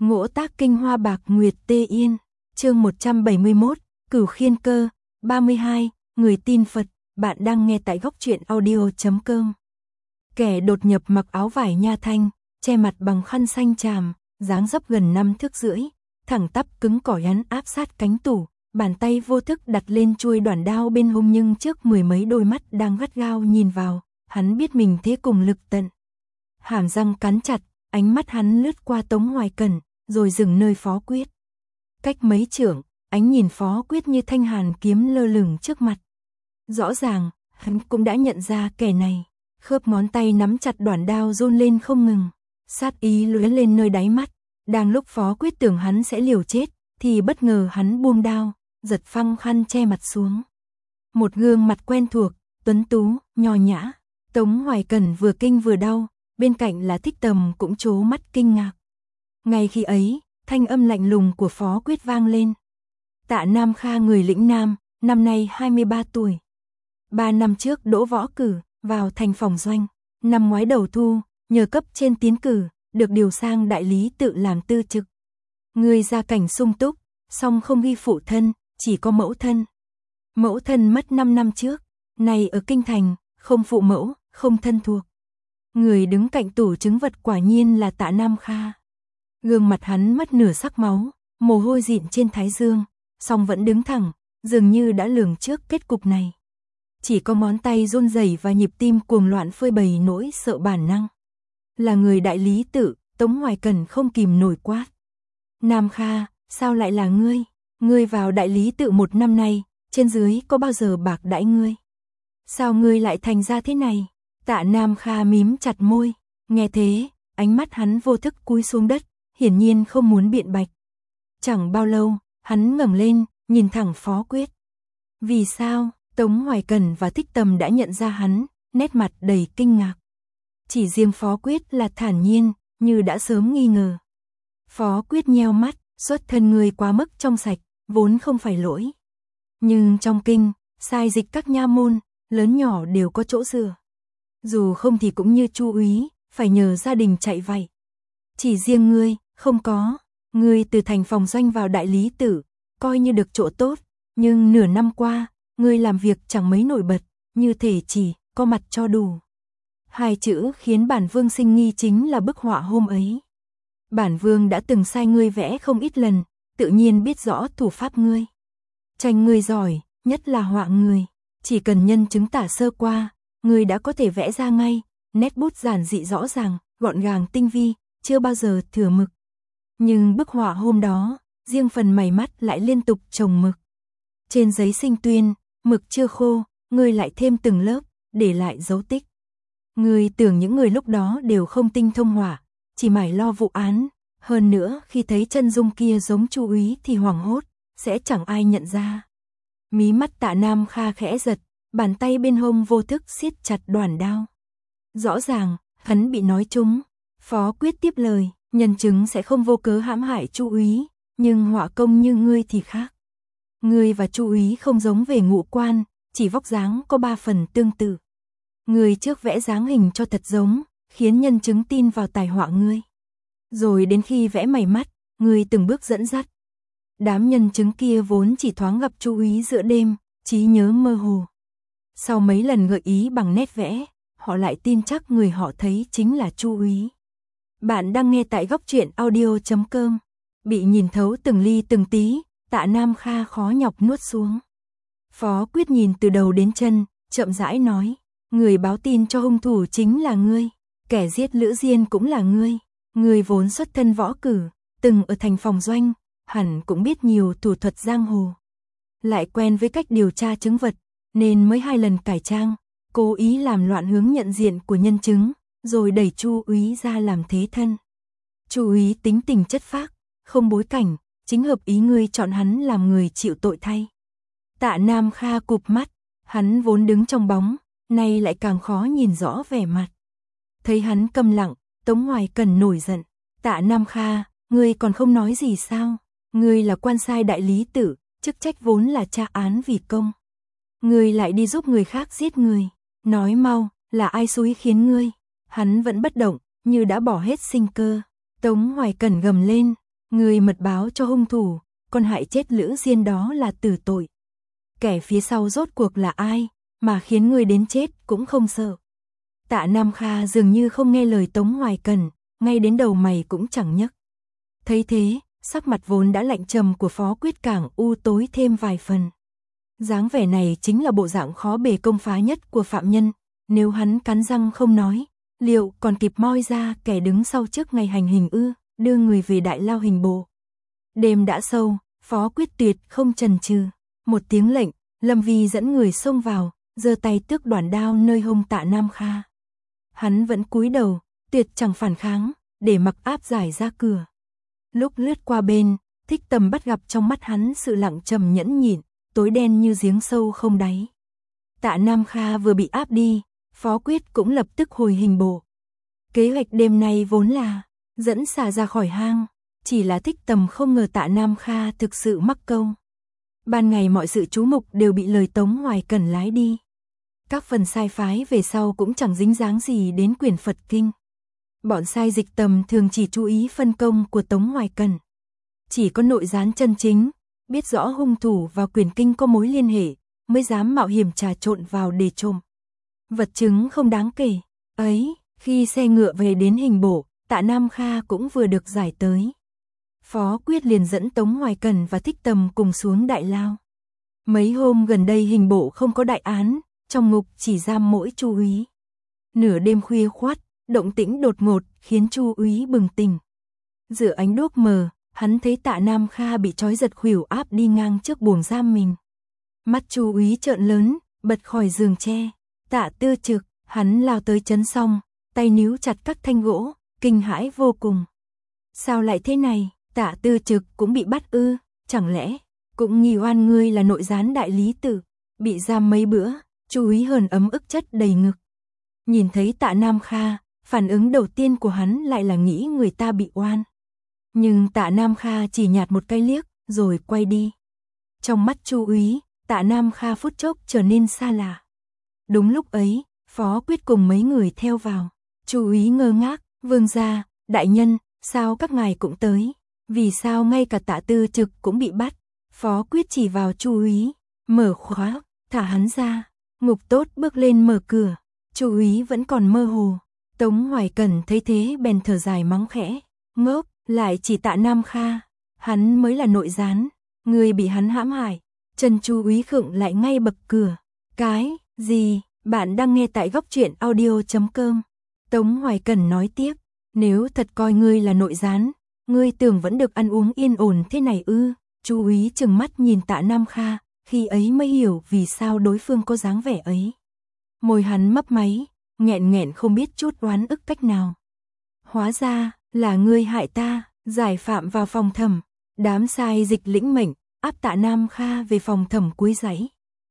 Ngỗ tác kinh hoa bạc nguyệt tê yên, chương 171, Cửu Khiên Cơ, 32, người tin Phật, bạn đang nghe tại góc truyện audio.com. Kẻ đột nhập mặc áo vải nha thanh, che mặt bằng khăn xanh tràm, dáng dấp gần 5 thước rưỡi, thẳng tắp cứng cỏi hắn áp sát cánh tủ, bàn tay vô thức đặt lên chuôi đoản đao bên hông nhưng trước mười mấy đôi mắt đang gắt gao nhìn vào, hắn biết mình thế cùng lực tận. Hàm răng cắn chặt, ánh mắt hắn lướt qua Tống Hoài Cẩn, rồi dừng nơi Phó Quyết. Cách mấy trượng, ánh nhìn Phó Quyết như thanh hàn kiếm lơ lửng trước mặt. Rõ ràng, hắn cũng đã nhận ra kẻ này, khớp ngón tay nắm chặt đoản đao run lên không ngừng, sát ý lóe lên nơi đáy mắt. Đang lúc Phó Quyết tưởng hắn sẽ liều chết, thì bất ngờ hắn buông đao, giật phăng khăn che mặt xuống. Một gương mặt quen thuộc, tuấn tú, nho nhã. Tống Hoài Cẩn vừa kinh vừa đau, bên cạnh là Thích Tầm cũng trố mắt kinh ngạc. Ngay khi ấy, thanh âm lạnh lùng của Phó Quyết vang lên. Tạ Nam Kha người lĩnh Nam, năm nay 23 tuổi. 3 năm trước đỗ võ cử, vào thành phòng doanh. Năm ngoái đầu thu, nhờ cấp trên tiến cử, được điều sang đại lý tự làm tư trực. Người gia cảnh sung túc, song không ghi phụ thân, chỉ có mẫu thân. Mẫu thân mất 5 năm trước, này ở kinh thành, không phụ mẫu, không thân thuộc. Người đứng cạnh tủ chứng vật quả nhiên là Tạ Nam Kha. Gương mặt hắn mất nửa sắc máu, mồ hôi dịn trên thái dương, song vẫn đứng thẳng, dường như đã lường trước kết cục này. Chỉ có ngón tay run rẩy và nhịp tim cuồng loạn phơi bày nỗi sợ bản năng. Là người đại lý tự, Tống Hoài Cẩn không kìm nổi quát. Nam Kha, sao lại là ngươi? Ngươi vào đại lý tự 1 năm nay, trên dưới có bao giờ bạc đãi ngươi? Sao ngươi lại thành ra thế này? Tạ Nam Kha mím chặt môi, nghe thế, ánh mắt hắn vô thức cúi xuống đất, hiển nhiên không muốn biện bạch. Chẳng bao lâu, hắn ngẩng lên, nhìn thẳng Phó Quyết. Vì sao? Tống Hoài Cẩn và Thích Tầm đã nhận ra hắn, nét mặt đầy kinh ngạc. Chỉ riêng Phó Quyết là thản nhiên, như đã sớm nghi ngờ. Phó Quyết nheo mắt, xuất thân người quá mức trong sạch, vốn không phải lỗi. Nhưng trong kinh, sai dịch các nha môn, lớn nhỏ đều có chỗ dựa. Dù không thì cũng như Chu úy, phải nhờ gia đình chạy vậy. Chỉ riêng ngươi, không có. Ngươi từ thành phòng doanh vào đại lý tự, coi như được chỗ tốt. Nhưng nửa năm qua, ngươi làm việc chẳng mấy nổi bật, như thể chỉ có mặt cho đủ. 2 chữ khiến bản vương sinh nghi chính là bức họa hôm ấy. Bản vương đã từng sai ngươi vẽ không ít lần, tự nhiên biết rõ thủ pháp ngươi. Tranh ngươi giỏi, nhất là họa người. Chỉ cần nhân chứng tả sơ qua, ngươi đã có thể vẽ ra ngay, nét bút giản dị rõ ràng, gọn gàng tinh vi, chưa bao giờ thừa mực. Nhưng bức họa hôm đó, riêng phần mày mắt lại liên tục chồng mực. Trên giấy sinh tuyên, mực chưa khô, ngươi lại thêm từng lớp, để lại dấu tích. Ngươi tưởng những người lúc đó đều không tinh thông họa, chỉ mải lo vụ án. Hơn nữa, khi thấy chân dung kia giống Chu úy thì hoảng hốt, sẽ chẳng ai nhận ra. Mí mắt Tạ Nam Kha khẽ giật, bàn tay bên hông vô thức siết chặt đoản đao. Rõ ràng, hắn bị nói trúng. Phó Quyết tiếp lời, nhân chứng sẽ không vô cớ hãm hại Chu úy, nhưng họa công như ngươi thì khác. Ngươi và Chu úy không giống về ngũ quan, chỉ vóc dáng có 3 phần tương tự. Ngươi trước vẽ dáng hình cho thật giống, khiến nhân chứng tin vào tài họa ngươi. Rồi đến khi vẽ mày mắt, ngươi từng bước dẫn dắt. Đám nhân chứng kia vốn chỉ thoáng gặp Chu úy giữa đêm, trí nhớ mơ hồ. Sau mấy lần gợi ý bằng nét vẽ, họ lại tin chắc người họ thấy chính là Chu úy. Bạn đang nghe tại góc truyện audio.com. Bị nhìn thấu từng ly từng tí, Tạ Nam Kha khó nhọc nuốt xuống. Phó Quyết nhìn từ đầu đến chân, chậm rãi nói. Người báo tin cho hung thủ chính là ngươi. Kẻ giết Lữ Diên cũng là ngươi. Ngươi vốn xuất thân võ cử, từng ở thành phòng doanh, hẳn cũng biết nhiều thủ thuật giang hồ. Lại quen với cách điều tra chứng vật, nên mới 2 lần cải trang, cố ý làm loạn hướng nhận diện của nhân chứng, rồi đẩy Chu úy ra làm thế thân. Chu úy tính tình chất phác, không bối cảnh, chính hợp ý ngươi chọn hắn làm người chịu tội thay. Tạ Nam Kha cụp mắt, hắn vốn đứng trong bóng, nay lại càng khó nhìn rõ vẻ mặt. Thấy hắn câm lặng, Tống Hoài Cẩn nổi giận. Tạ Nam Kha, ngươi còn không nói gì sao? Ngươi là quan sai đại lý tự, chức trách vốn là tra án vì công. Ngươi lại đi giúp người khác giết người. Nói mau, là ai xúi khiến ngươi? Hắn vẫn bất động, như đã bỏ hết sinh cơ. Tống Hoài Cẩn gầm lên, Người mật báo cho hung thủ, còn hại chết Lữ Diên đó là tử tội. Kẻ phía sau rốt cuộc là ai, mà khiến người đến chết cũng không sợ. Tạ Nam Kha dường như không nghe lời Tống Hoài Cần, ngay đến đầu mày cũng chẳng nhấc. Thấy thế, sắc mặt vốn đã lạnh trầm của Phó Quyết càng u tối thêm vài phần. Dáng vẻ này chính là bộ dạng khó bề công phá nhất của phạm nhân, nếu hắn cắn răng không nói, liệu còn kịp moi ra kẻ đứng sau trước ngày hành hình ư, đưa người về đại lao hình bộ. Đêm đã sâu, Phó Quyết tuyệt không chần chừ, một tiếng lệnh, Lâm Vi dẫn người xông vào, giơ tay tước đoạn đao nơi hông Tạ Nam Kha. Hắn vẫn cúi đầu, tuyệt chẳng phản kháng, để mặc áp giải ra cửa. Lúc lướt qua bên, Thích Tầm bắt gặp trong mắt hắn sự lặng trầm nhẫn nhịn, tối đen như giếng sâu không đáy. Tạ Nam Kha vừa bị áp đi, Phó Quyết cũng lập tức hồi hình bộ. Kế hoạch đêm nay vốn là dẫn xả ra khỏi hang, chỉ là Thích Tầm không ngờ Tạ Nam Kha thực sự mắc câu. Ban ngày mọi sự chú mục đều bị lời Tống Hoài Cần lái đi. Các phần sai phái về sau cũng chẳng dính dáng gì đến quyển Phật Kinh. Bọn sai dịch tầm thường chỉ chú ý phân công của Tống Hoài Cần. Chỉ có nội gián chân chính, biết rõ hung thủ và quyển kinh có mối liên hệ, mới dám mạo hiểm trà trộn vào để trộm. Vật chứng không đáng kể. Ấy, khi xe ngựa về đến hình bộ, Tạ Nam Kha cũng vừa được giải tới. Phó Quyết liền dẫn Tống Hoài Cần và Thích Tầm cùng xuống đại lao. Mấy hôm gần đây hình bộ không có đại án, trong ngục chỉ giam mỗi Chu úy. Nửa đêm khuya khoắt, động tĩnh đột ngột khiến Chu úy bừng tỉnh. Giữa ánh đuốc mờ, hắn thấy Tạ Nam Kha bị trói giật khuỷu áp đi ngang trước buồng giam mình. Mắt Chu úy trợn lớn, bật khỏi giường tre. Tạ Tư Trực, hắn lao tới chấn xong, tay níu chặt các thanh gỗ, kinh hãi vô cùng. Sao lại thế này, Tạ Tư Trực cũng bị bắt ư, chẳng lẽ cũng nghi oan ngươi là nội gián đại lý tự, bị giam mấy bữa. Chu úy hờn ấm ức chất đầy ngực. Nhìn thấy Tạ Nam Kha, phản ứng đầu tiên của hắn lại là nghĩ người ta bị oan. Nhưng Tạ Nam Kha chỉ nhạt một cái liếc, rồi quay đi. Trong mắt Chu úy, Tạ Nam Kha phút chốc trở nên xa lạ. Đúng lúc ấy, Phó Quyết cùng mấy người theo vào. Chu úy ngơ ngác, vương gia, đại nhân, sao các ngài cũng tới? Vì sao ngay cả Tạ Tư Trực cũng bị bắt? Phó Quyết chỉ vào Chu úy, mở khóa, thả hắn ra. Ngục Tốt bước lên mở cửa, Chu úy vẫn còn mơ hồ. Tống Hoài Cần thấy thế bèn thở dài mắng khẽ, ngốc, lại chỉ Tạ Nam Kha, hắn mới là nội gián, người bị hắn hãm hại. Chân Chu úy khựng lại ngay bậc cửa. Cái gì? Bạn đang nghe tại góc truyện audio.com. Tống Hoài Cần nói tiếp, nếu thật coi ngươi là nội gián, ngươi tưởng vẫn được ăn uống yên ổn thế này ư? Chu úy trừng mắt nhìn Tạ Nam Kha, khi ấy mới hiểu vì sao đối phương có dáng vẻ ấy. Môi hắn mấp máy, nghẹn nghẹn không biết chút oán ức cách nào. Hóa ra là ngươi hại ta. Giải phạm vào phòng thẩm, đám sai dịch lĩnh mệnh, áp Tạ Nam Kha về phòng thẩm cuối dãy.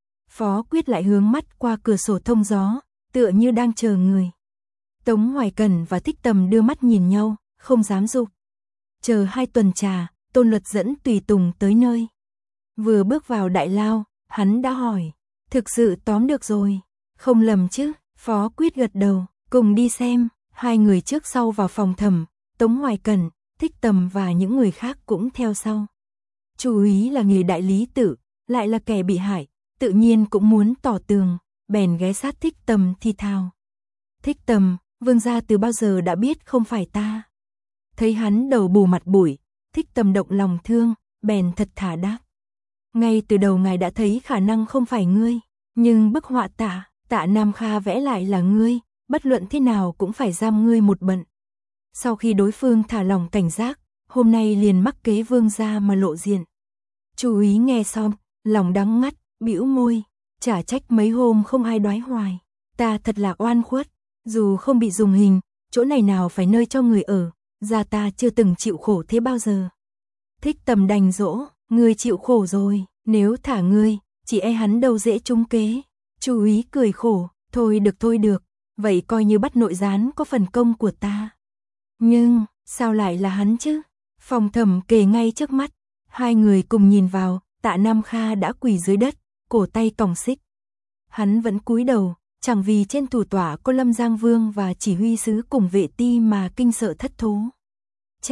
Phó Quyết lại hướng mắt qua cửa sổ thông gió, tựa như đang chờ người. Tống Hoài Cần và Thích Tầm đưa mắt nhìn nhau, không dám dục. Chờ 2 tuần trà, Tôn Luật dẫn tùy tùng tới nơi. Vừa bước vào đại lao, hắn đã hỏi, thực sự tóm được rồi, không lầm chứ? Phó Quyết gật đầu, cùng đi xem. 2 người trước sau vào phòng thẩm, Tống Hoài Cần, Thích Tầm và những người khác cũng theo sau. Chu úy là người đại lý tự, lại là kẻ bị hại, tự nhiên cũng muốn tỏ tường, bèn ghé sát Thích Tầm thì thào. Thích Tầm, vương gia từ bao giờ đã biết không phải ta? Thấy hắn đầu bù mặt bụi, Thích Tầm động lòng thương, bèn thật thà đáp. Ngay từ đầu ngài đã thấy khả năng không phải ngươi, nhưng bức họa Tạ Nam Kha vẽ lại là ngươi, bất luận thế nào cũng phải giam ngươi một bận. Sau khi đối phương thả lòng cảnh giác, hôm nay liền mắc kế vương gia mà lộ diện. Chu úy nghe xong, lòng đắng ngắt, bĩu môi, chả trách mấy hôm không ai đoái hoài. Ta thật là oan khuất, dù không bị dùng hình, chỗ này nào phải nơi cho người ở, gia ta chưa từng chịu khổ thế bao giờ. Thích Tầm đành dỗ, ngươi chịu khổ rồi, nếu thả ngươi, chỉ e hắn đâu dễ trúng kế. Chu úy cười khổ, thôi được, vậy coi như bắt nội gián có phần công của ta. Nhưng, sao lại là hắn chứ? Phòng thẩm kề ngay trước mắt, 2 người cùng nhìn vào, Tạ Nam Kha đã quỳ dưới đất, cổ tay còng xích. Hắn vẫn cúi đầu, chẳng vì trên thủ tọa có Lâm Giang Vương và chỉ huy sứ cùng vệ ti mà kinh sợ thất thố. Chát,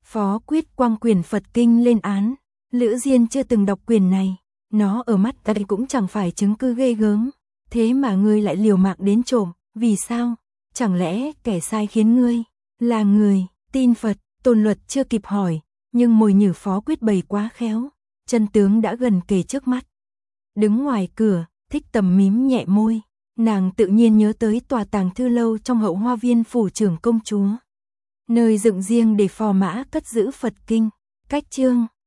Phó Quyết quăng quyển Phật Kinh lên án. Lữ Diên chưa từng đọc quyển này. Nó ở mắt ta cũng chẳng phải chứng cứ ghê gớm. Thế mà ngươi lại liều mạng đến trộm. Vì sao? Chẳng lẽ kẻ sai khiến ngươi là người tin Phật? Tôn Luật chưa kịp hỏi. Nhưng mồi nhử Phó Quyết bày quá khéo. Chân tướng đã gần kề trước mắt. Đứng ngoài cửa, Thích Tầm mím nhẹ môi. Nàng tự nhiên nhớ tới tòa tàng thư lâu trong hậu hoa viên phủ trưởng công chúa. Nơi dựng riêng để phò mã cất giữ Phật Kinh. Cách chương